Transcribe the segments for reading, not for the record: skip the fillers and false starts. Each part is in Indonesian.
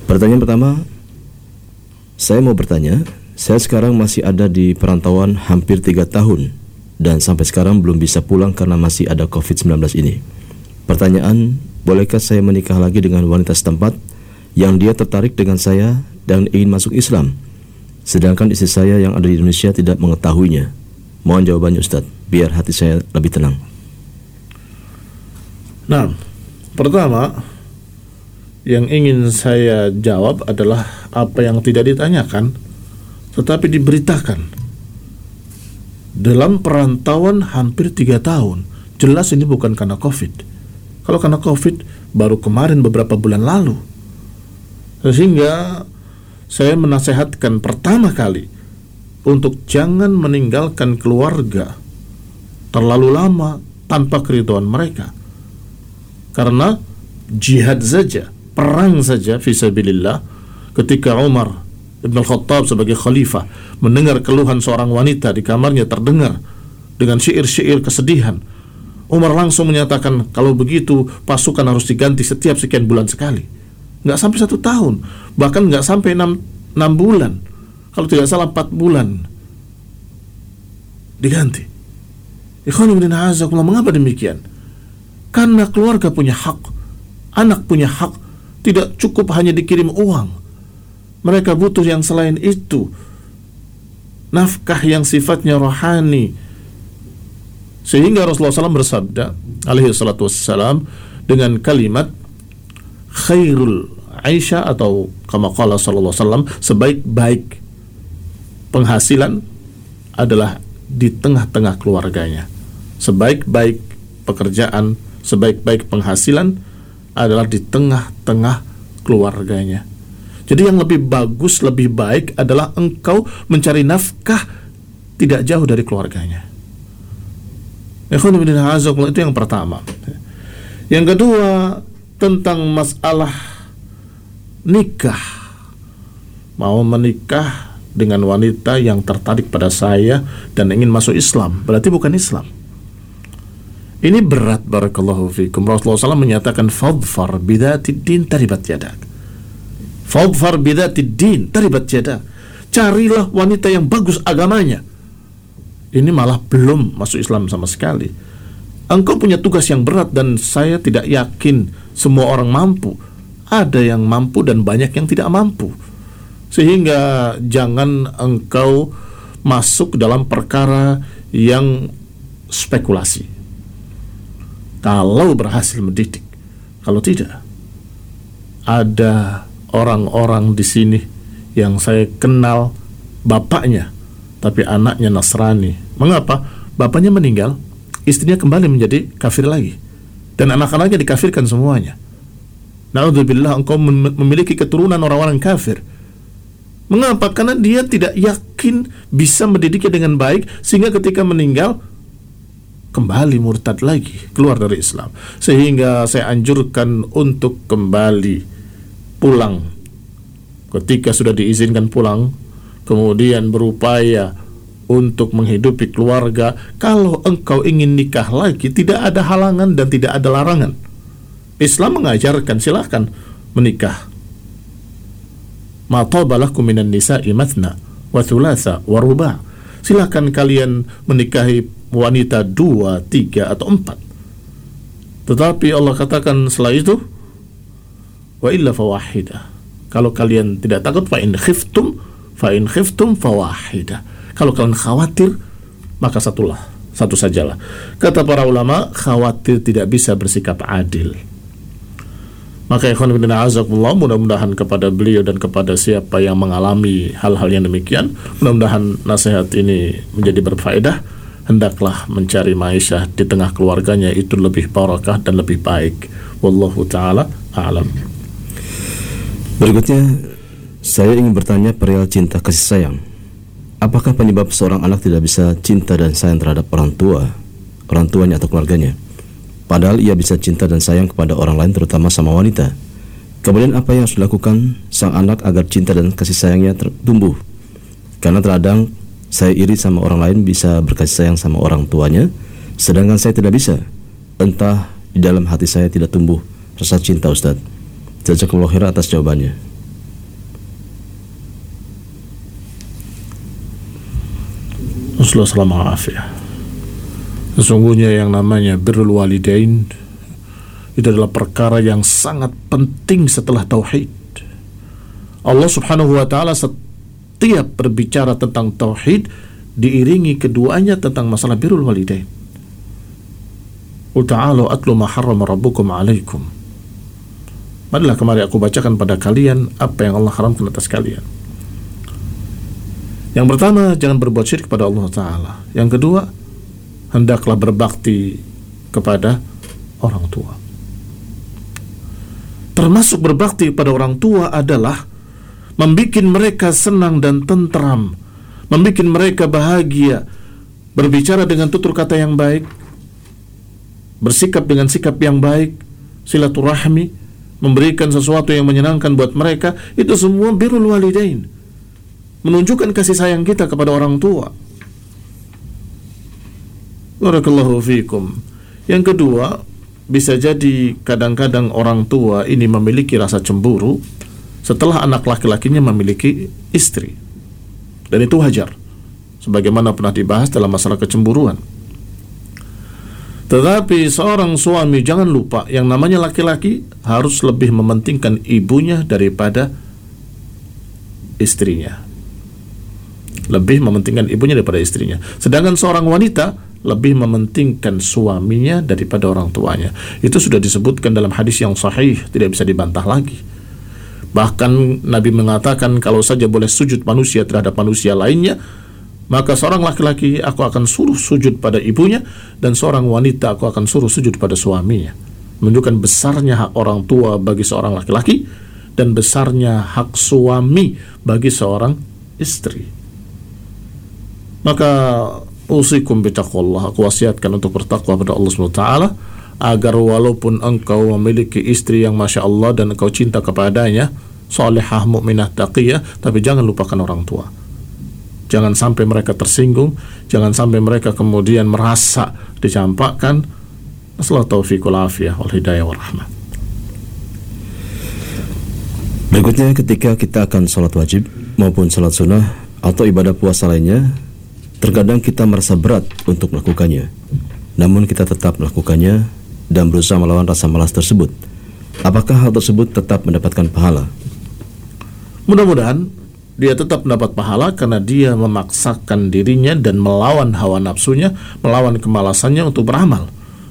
Pertanyaan pertama, saya mau bertanya, saya sekarang masih ada di perantauan hampir 3 tahun dan sampai sekarang belum bisa pulang karena masih ada COVID-19 ini. Pertanyaan, bolehkah saya menikah lagi dengan wanita setempat yang dia tertarik dengan saya dan ingin masuk Islam, sedangkan istri saya yang ada di Indonesia tidak mengetahuinya? Mohon jawabannya Ustaz, biar hati saya lebih tenang. Nah, pertama yang ingin saya jawab adalah apa yang tidak ditanyakan tetapi diberitakan. Dalam perantauan hampir 3 tahun, jelas ini bukan karena COVID. Kalau karena COVID baru kemarin beberapa bulan lalu. Sehingga saya menasehatkan pertama kali untuk jangan meninggalkan keluarga terlalu lama tanpa keridhaan mereka. Karena jihad saja, perang saja fisabilillah, ketika Umar Ibn Al-Khattab sebagai khalifah mendengar keluhan seorang wanita di kamarnya terdengar dengan syair-syair kesedihan, Umar langsung menyatakan kalau begitu pasukan harus diganti setiap sekian bulan sekali. Nggak sampai 1 tahun, bahkan nggak sampai 6 bulan, kalau tidak salah 4 bulan diganti. Ikhwan fillah a'azakumullah, mengapa demikian? Karena keluarga punya hak, anak punya hak. Tidak cukup hanya dikirim uang, mereka butuh yang selain itu, nafkah yang sifatnya rohani. Sehingga Rasulullah SAW bersabda alaihi salatu wassalam dengan kalimat khairul Aisyah, atau kama qala sallallahu alaihi wasallam, sebaik-baik penghasilan adalah di tengah-tengah keluarganya. Sebaik-baik pekerjaan, sebaik-baik penghasilan adalah di tengah-tengah keluarganya. Jadi yang lebih bagus, lebih baik adalah engkau mencari nafkah tidak jauh dari keluarganya. Itu yang pertama. Yang kedua, tentang masalah nikah. Mau menikah dengan wanita yang tertarik pada saya dan ingin masuk Islam, berarti bukan Islam. Ini berat, barakallahu fikum. Rasulullah SAW menyatakan fadfar bidatid din taribat yadak. Fadfar bidatid din taribat yadak. Carilah wanita yang bagus agamanya. Ini malah belum masuk Islam sama sekali. Engkau punya tugas yang berat dan saya tidak yakin semua orang mampu. Ada yang mampu dan banyak yang tidak mampu. Sehingga jangan engkau masuk dalam perkara yang spekulasi. Kalau berhasil mendidik, kalau tidak, ada orang-orang di sini yang saya kenal bapaknya, tapi anaknya Nasrani. Mengapa? Bapaknya meninggal, istrinya kembali menjadi kafir lagi, dan anak-anaknya dikafirkan semuanya. Na'udzubillah, engkau memiliki keturunan orang-orang kafir. Mengapa? Karena dia tidak yakin bisa mendidiknya dengan baik, sehingga ketika meninggal kembali murtad lagi, keluar dari Islam. Sehingga saya anjurkan untuk kembali pulang. Ketika sudah diizinkan pulang, kemudian berupaya untuk menghidupi keluarga. Kalau engkau ingin nikah lagi, tidak ada halangan dan tidak ada larangan. Islam mengajarkan silahkan menikah. Ma taba lakum minan nisa'i mathna wa thulatha wa ruba'. Silahkan kalian menikahi wanita 2, 3 atau 4. Tetapi Allah katakan setelah itu, wa illa fawahidah. Kalau kalian tidak takut, fa in khiftum fawahidah. Kalau kalian khawatir, maka satu sajalah. Kata para ulama, khawatir tidak bisa bersikap adil. Maka ikhwan fillah azakumullah, mudah-mudahan kepada beliau dan kepada siapa yang mengalami hal-hal yang demikian, mudah-mudahan nasihat ini menjadi berfaedah. Hendaklah mencari ma'isyah di tengah keluarganya, itu lebih barakah dan lebih baik. Wallahu ta'ala a'lam. Berikutnya, saya ingin bertanya perihal cinta kasih sayang. Apakah penyebab seorang anak tidak bisa cinta dan sayang terhadap orang tuanya atau keluarganya? Padahal ia bisa cinta dan sayang kepada orang lain, terutama sama wanita. Kemudian apa yang harus dilakukan sang anak agar cinta dan kasih sayangnya tumbuh? Karena terkadang saya iri sama orang lain bisa berkasih sayang sama orang tuanya, sedangkan saya tidak bisa. Entah di dalam hati saya tidak tumbuh rasa cinta, Ustaz. Jazakallahu khairan atas jawabannya. Rasulullah SAW. Sesungguhnya yang namanya birrul walidain itu adalah perkara yang sangat penting setelah tauhid. Allah Subhanahu wa taala setiap berbicara tentang tauhid diiringi keduanya tentang masalah birrul walidain. Qul ta'alu atlu ma harrama rabbukum 'alaikum. Marilah kemari aku bacakan pada kalian apa yang Allah haramkan atas kalian. Yang pertama, jangan berbuat syirik kepada Allah Ta'ala. Yang kedua, hendaklah berbakti kepada orang tua. Termasuk berbakti kepada orang tua adalah membikin mereka senang dan tentram, membikin mereka bahagia, berbicara dengan tutur kata yang baik, bersikap dengan sikap yang baik, silaturahmi, memberikan sesuatu yang menyenangkan buat mereka. Itu semua birrul walidain, menunjukkan kasih sayang kita kepada orang tua. Barakallahu fikum. Yang kedua, bisa jadi kadang-kadang orang tua ini memiliki rasa cemburu setelah anak laki-lakinya memiliki istri. Dan itu wajar, sebagaimana pernah dibahas dalam masalah kecemburuan. Tetapi seorang suami jangan lupa, yang namanya laki-laki harus lebih mementingkan ibunya daripada istrinya. Lebih mementingkan ibunya daripada istrinya. Sedangkan seorang wanita lebih mementingkan suaminya daripada orang tuanya. Itu sudah disebutkan dalam hadis yang sahih, tidak bisa dibantah lagi. Bahkan Nabi mengatakan, kalau saja boleh sujud manusia terhadap manusia lainnya, maka seorang laki-laki aku akan suruh sujud pada ibunya, dan seorang wanita aku akan suruh sujud pada suaminya. Menunjukkan besarnya hak orang tua bagi seorang laki-laki dan besarnya hak suami bagi seorang istri. Maka usikum bitaqwallah, aku wasiatkan untuk bertakwa pada Allah SWT, agar walaupun engkau memiliki istri yang Masya Allah dan engkau cinta kepadanya, salihah, mukminah, taqiyah, tapi jangan lupakan orang tua. Jangan sampai mereka tersinggung, jangan sampai mereka kemudian merasa dicampakkan. Assalamualaikum taufiqul afiyah wal hidayah wal rahmah. Berikutnya, ketika kita akan sholat wajib maupun sholat sunnah atau ibadah puasa lainnya, terkadang kita merasa berat untuk melakukannya, namun kita tetap melakukannya dan berusaha melawan rasa malas tersebut. Apakah hal tersebut tetap mendapatkan pahala? Mudah-mudahan dia tetap mendapat pahala karena dia memaksakan dirinya dan melawan hawa nafsunya, melawan kemalasannya untuk beramal.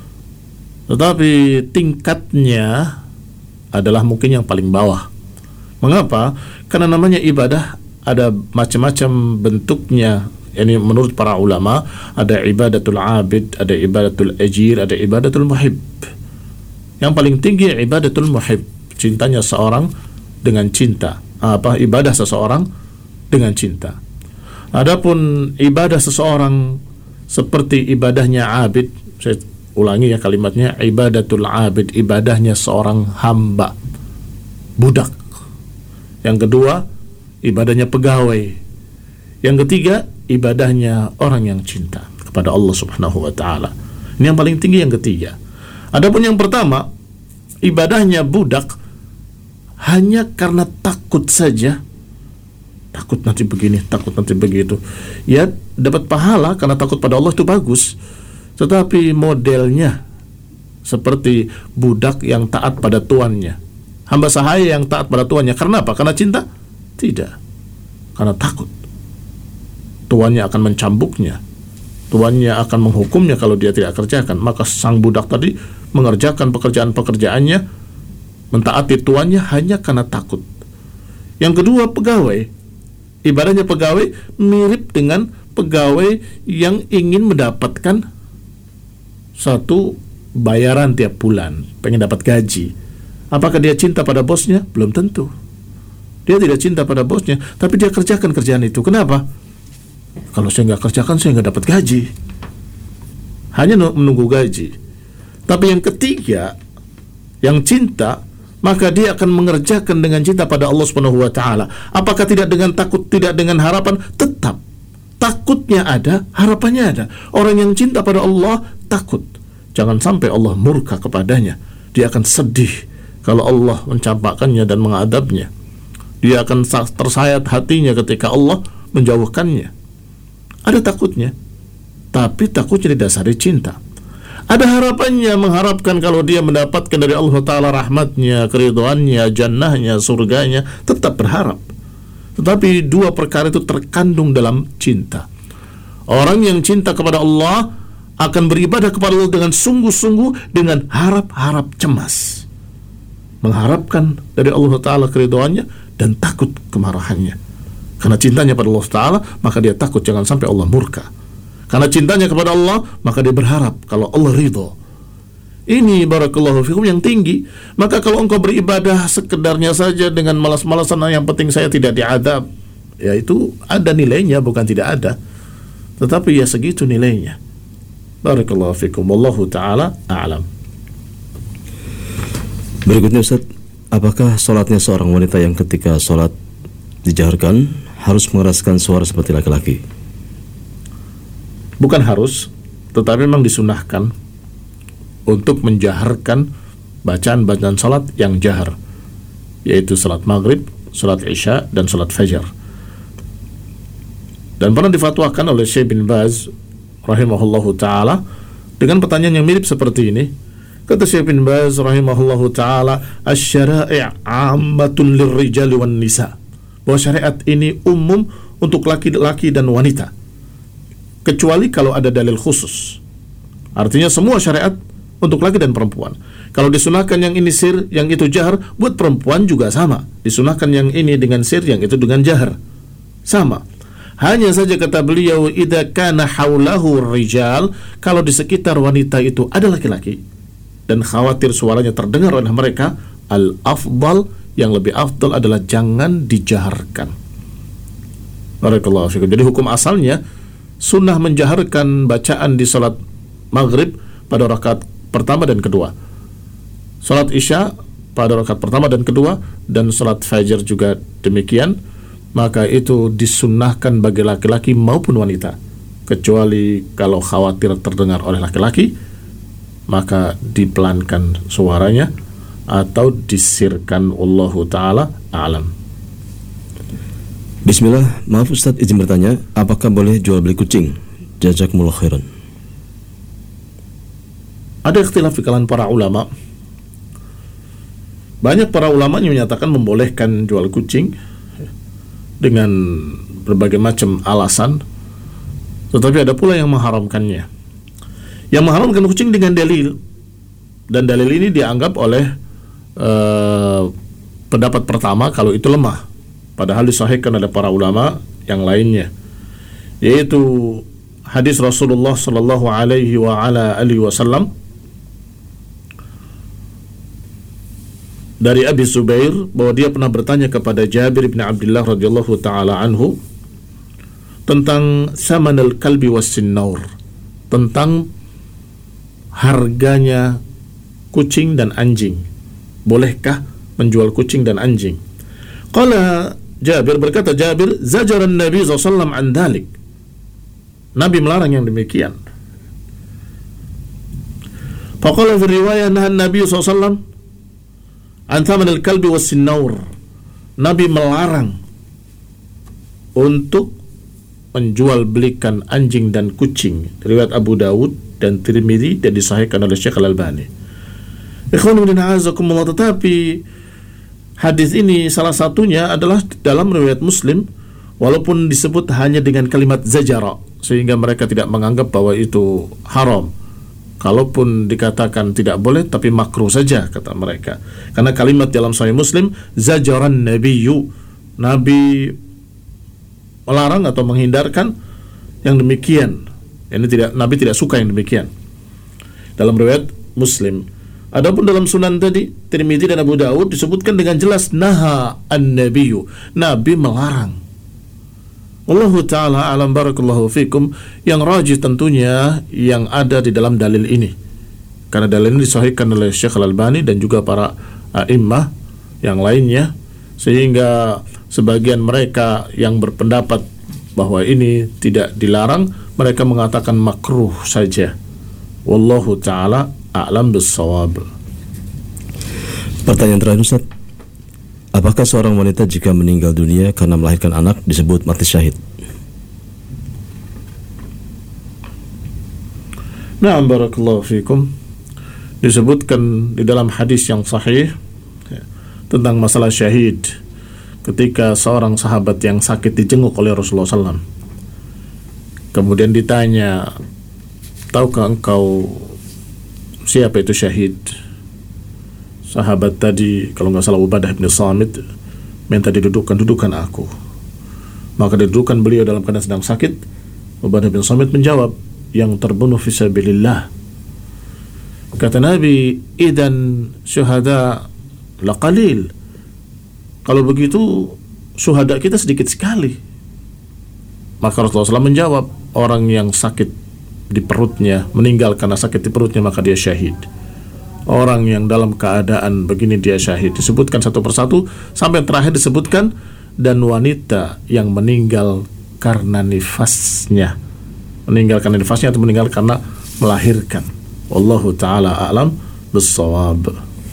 Tetapi tingkatnya adalah mungkin yang paling bawah. Mengapa? Karena namanya ibadah ada macam-macam bentuknya. Ini menurut para ulama, ada ibadatul abid, ada ibadatul ajir, ada ibadatul muhib. Yang paling tinggi ibadatul muhib, cintanya seorang dengan cinta. Ibadah seseorang dengan cinta. Adapun ibadah seseorang seperti ibadahnya abid, saya ulangi ya kalimatnya, ibadatul abid, ibadahnya seorang hamba, budak. Yang kedua, ibadahnya pegawai. Yang ketiga, ibadahnya orang yang cinta kepada Allah Subhanahu wa taala. Ini yang paling tinggi, yang ketiga. Adapun yang pertama, ibadahnya budak hanya karena takut saja. Takut nanti begini, takut nanti begitu. Ya, dapat pahala karena takut pada Allah, itu bagus. Tetapi modelnya seperti budak yang taat pada tuannya, hamba sahaya yang taat pada tuannya. Karena apa? Karena cinta? Tidak. Karena takut. Tuannya akan mencambuknya, tuannya akan menghukumnya kalau dia tidak kerjakan. Maka sang budak tadi mengerjakan pekerjaan-pekerjaannya, mentaati tuannya hanya karena takut. Yang kedua, pegawai. Ibadahnya pegawai mirip dengan pegawai yang ingin mendapatkan satu bayaran tiap bulan, pengen dapat gaji. Apakah dia cinta pada bosnya? Belum tentu. Dia tidak cinta pada bosnya, tapi dia kerjakan kerjaan itu. Kenapa? Kalau saya nggak kerjakan, saya nggak dapat gaji. Hanya menunggu gaji. Tapi yang ketiga, yang cinta, maka dia akan mengerjakan dengan cinta pada Allah Subhanahu wa taala. Apakah tidak dengan takut, tidak dengan harapan? Tetap. Takutnya ada, harapannya ada. Orang yang cinta pada Allah takut jangan sampai Allah murka kepadanya. Dia akan sedih kalau Allah mencampakkannya dan mengadabnya. Dia akan tersayat hatinya ketika Allah menjauhkannya. Ada takutnya, tapi takutnya didasari cinta. Ada harapannya, mengharapkan kalau dia mendapatkan dari Allah Ta'ala rahmatnya, keridhaannya, jannahnya, surganya, tetap berharap. Tetapi dua perkara itu terkandung dalam cinta. Orang yang cinta kepada Allah akan beribadah kepada Allah dengan sungguh-sungguh, dengan harap-harap cemas, mengharapkan dari Allah Ta'ala keridhaannya dan takut kemarahannya. Karena cintanya pada Allah Ta'ala, maka dia takut jangan sampai Allah murka. Karena cintanya kepada Allah, maka dia berharap kalau Allah ridho. Ini barakallahu fikum yang tinggi. Maka kalau engkau beribadah sekedarnya saja dengan malas-malasan, yang penting saya tidak diadab, ya itu ada nilainya, bukan tidak ada, tetapi ya segitu nilainya. Barakallahu fikum, wallahu ta'ala a'lam. Berikutnya Ustaz, apakah sholatnya seorang wanita yang ketika sholat dijaharkan harus mengeraskan suara seperti laki-laki? Bukan harus, tetapi memang disunahkan untuk menjaharkan bacaan-bacaan salat yang jahar, yaitu salat maghrib, salat isya, dan salat fajar. Dan pernah difatwakan oleh Syekh bin Baz rahimahullahu ta'ala dengan pertanyaan yang mirip seperti ini. Kata Syekh bin Baz rahimahullahu ta'ala, asy-syara'i' 'ammatun lirrijali wan nisa, bahwa syariat ini umum untuk laki-laki dan wanita, kecuali kalau ada dalil khusus. Artinya semua syariat untuk laki dan perempuan. Kalau disunahkan yang ini sir, yang itu jahar, buat perempuan juga sama. Disunahkan yang ini dengan sir, yang itu dengan jahar, sama. Hanya saja kata beliau, idza kana haulahu rijal, kalau di sekitar wanita itu ada laki-laki dan khawatir suaranya terdengar oleh mereka, al-afdal, yang lebih afdal adalah jangan dijaharkan. Barakallahu fikum. Jadi hukum asalnya sunnah menjaharkan bacaan di salat maghrib pada rakaat pertama dan kedua, salat isya pada rakaat pertama dan kedua, dan salat fajar juga demikian. Maka itu disunnahkan bagi laki-laki maupun wanita, kecuali kalau khawatir terdengar oleh laki-laki, maka dipelankan suaranya atau disirkan. Wallahu ta'ala a'lam. Bismillah, maaf Ustaz, izin bertanya, apakah boleh jual beli kucing? Jazakumullah khairan. Ada ikhtilaf di kalangan para ulama. Banyak para ulama yang menyatakan membolehkan jual kucing dengan berbagai macam alasan, tetapi ada pula yang mengharamkannya. Yang mengharamkan kucing dengan dalil, dan dalil ini dianggap oleh pendapat pertama kalau itu lemah, padahal disahihkan oleh para ulama yang lainnya, yaitu hadis Rasulullah sallallahu alaihi wa ala alihi wasallam dari Abi Zubair, bahwa dia pernah bertanya kepada Jabir bin Abdullah radhiyallahu taala anhu tentang samanul kalbi was-sinnaur, tentang harganya kucing dan anjing. Bolehkah menjual kucing dan anjing? Qala Jabir, berkata Jabir, zajaran Nabi SAW an dhalik, Nabi melarang yang demikian. Faqala fi riwayah nahan Nabi SAW an thaman al-kalbi was-sinnaur, Nabi melarang untuk menjual belikan anjing dan kucing. Riwayat Abu Dawud dan Tirmidzi dan disahihkan oleh Syekh Al-Albani. Tetapi hadis ini salah satunya adalah dalam riwayat Muslim, walaupun disebut hanya dengan kalimat zajara, sehingga mereka tidak menganggap bahwa itu haram. Kalaupun dikatakan tidak boleh, tapi makruh saja kata mereka. Karena kalimat dalam Sahih Muslim, zajaran nabiyyu, Nabi melarang atau menghindarkan yang demikian. Ini Nabi tidak suka yang demikian. Dalam riwayat Muslim. Adapun dalam Sunan tadi, Tirmidzi dan Abu Dawud disebutkan dengan jelas naha an-nabiyyu, Nabi melarang. Wallahu ta'ala alam, barakallahu fikum. Yang rajih tentunya yang ada di dalam dalil ini, karena dalil ini disahihkan oleh Syekh Al-Albani dan juga para a'immah yang lainnya, sehingga sebagian mereka yang berpendapat bahwa ini tidak dilarang, mereka mengatakan makruh saja. Wallahu ta'ala a'lam bis-shawab. Pertanyaan terakhir Ustaz, apakah seorang wanita jika meninggal dunia karena melahirkan anak disebut mati syahid? Na'am, barakallahu fikum. Disebutkan di dalam hadis yang sahih tentang masalah syahid, ketika seorang sahabat yang sakit dijenguk oleh Rasulullah SAW. Kemudian ditanya, tahukah engkau siapa itu syahid? Sahabat tadi, kalau nggak salah Ubadah bin Samit, minta dudukan aku. Maka didudukan beliau dalam keadaan sedang sakit. Ubadah bin Samit menjawab, yang terbunuh fisabilillah. Kata Nabi, idan syuhada laqalil. Kalau begitu syuhada kita sedikit sekali. Maka Rasulullah SAW menjawab, orang yang sakit di perutnya, meninggal karena sakit di perutnya, maka dia syahid. Orang yang dalam keadaan begini dia syahid. Disebutkan satu persatu sampai terakhir disebutkan, dan wanita yang meninggal karena nifasnya, meninggal karena nifasnya atau meninggal karena melahirkan. Wallahu ta'ala a'lam bissawab.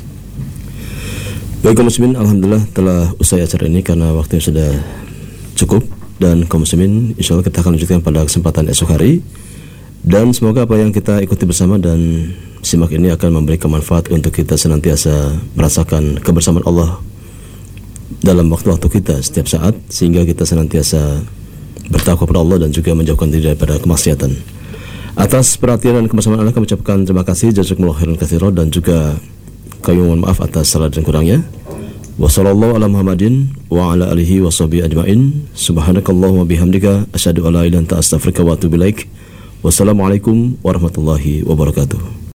Baik kaum muslimin, alhamdulillah telah usai acara ini karena waktunya sudah cukup. Dan kaum muslimin, insya Allah kita akan lanjutkan pada kesempatan esok hari. Dan semoga apa yang kita ikuti bersama dan simak ini akan memberikan manfaat untuk kita senantiasa merasakan kebersamaan Allah dalam waktu-waktu kita setiap saat, sehingga kita senantiasa bertakwa kepada Allah dan juga menjauhkan diri daripada kemaksiatan. Atas perhatian dan kebersamaan Anda, kami ucapkan terima kasih, jazakumullah khairan katsiran, dan juga kami mohon maaf atas salah dan kurangnya. Wassallallahu ala Muhammadin wa ala alihi wa sahbihi ajma'in. Subhanakallahumma bihamdika asyhadu an la ilaha illa anta astaghfiruka wa atubu ilaik. Wassalamualaikum warahmatullahi wabarakatuh.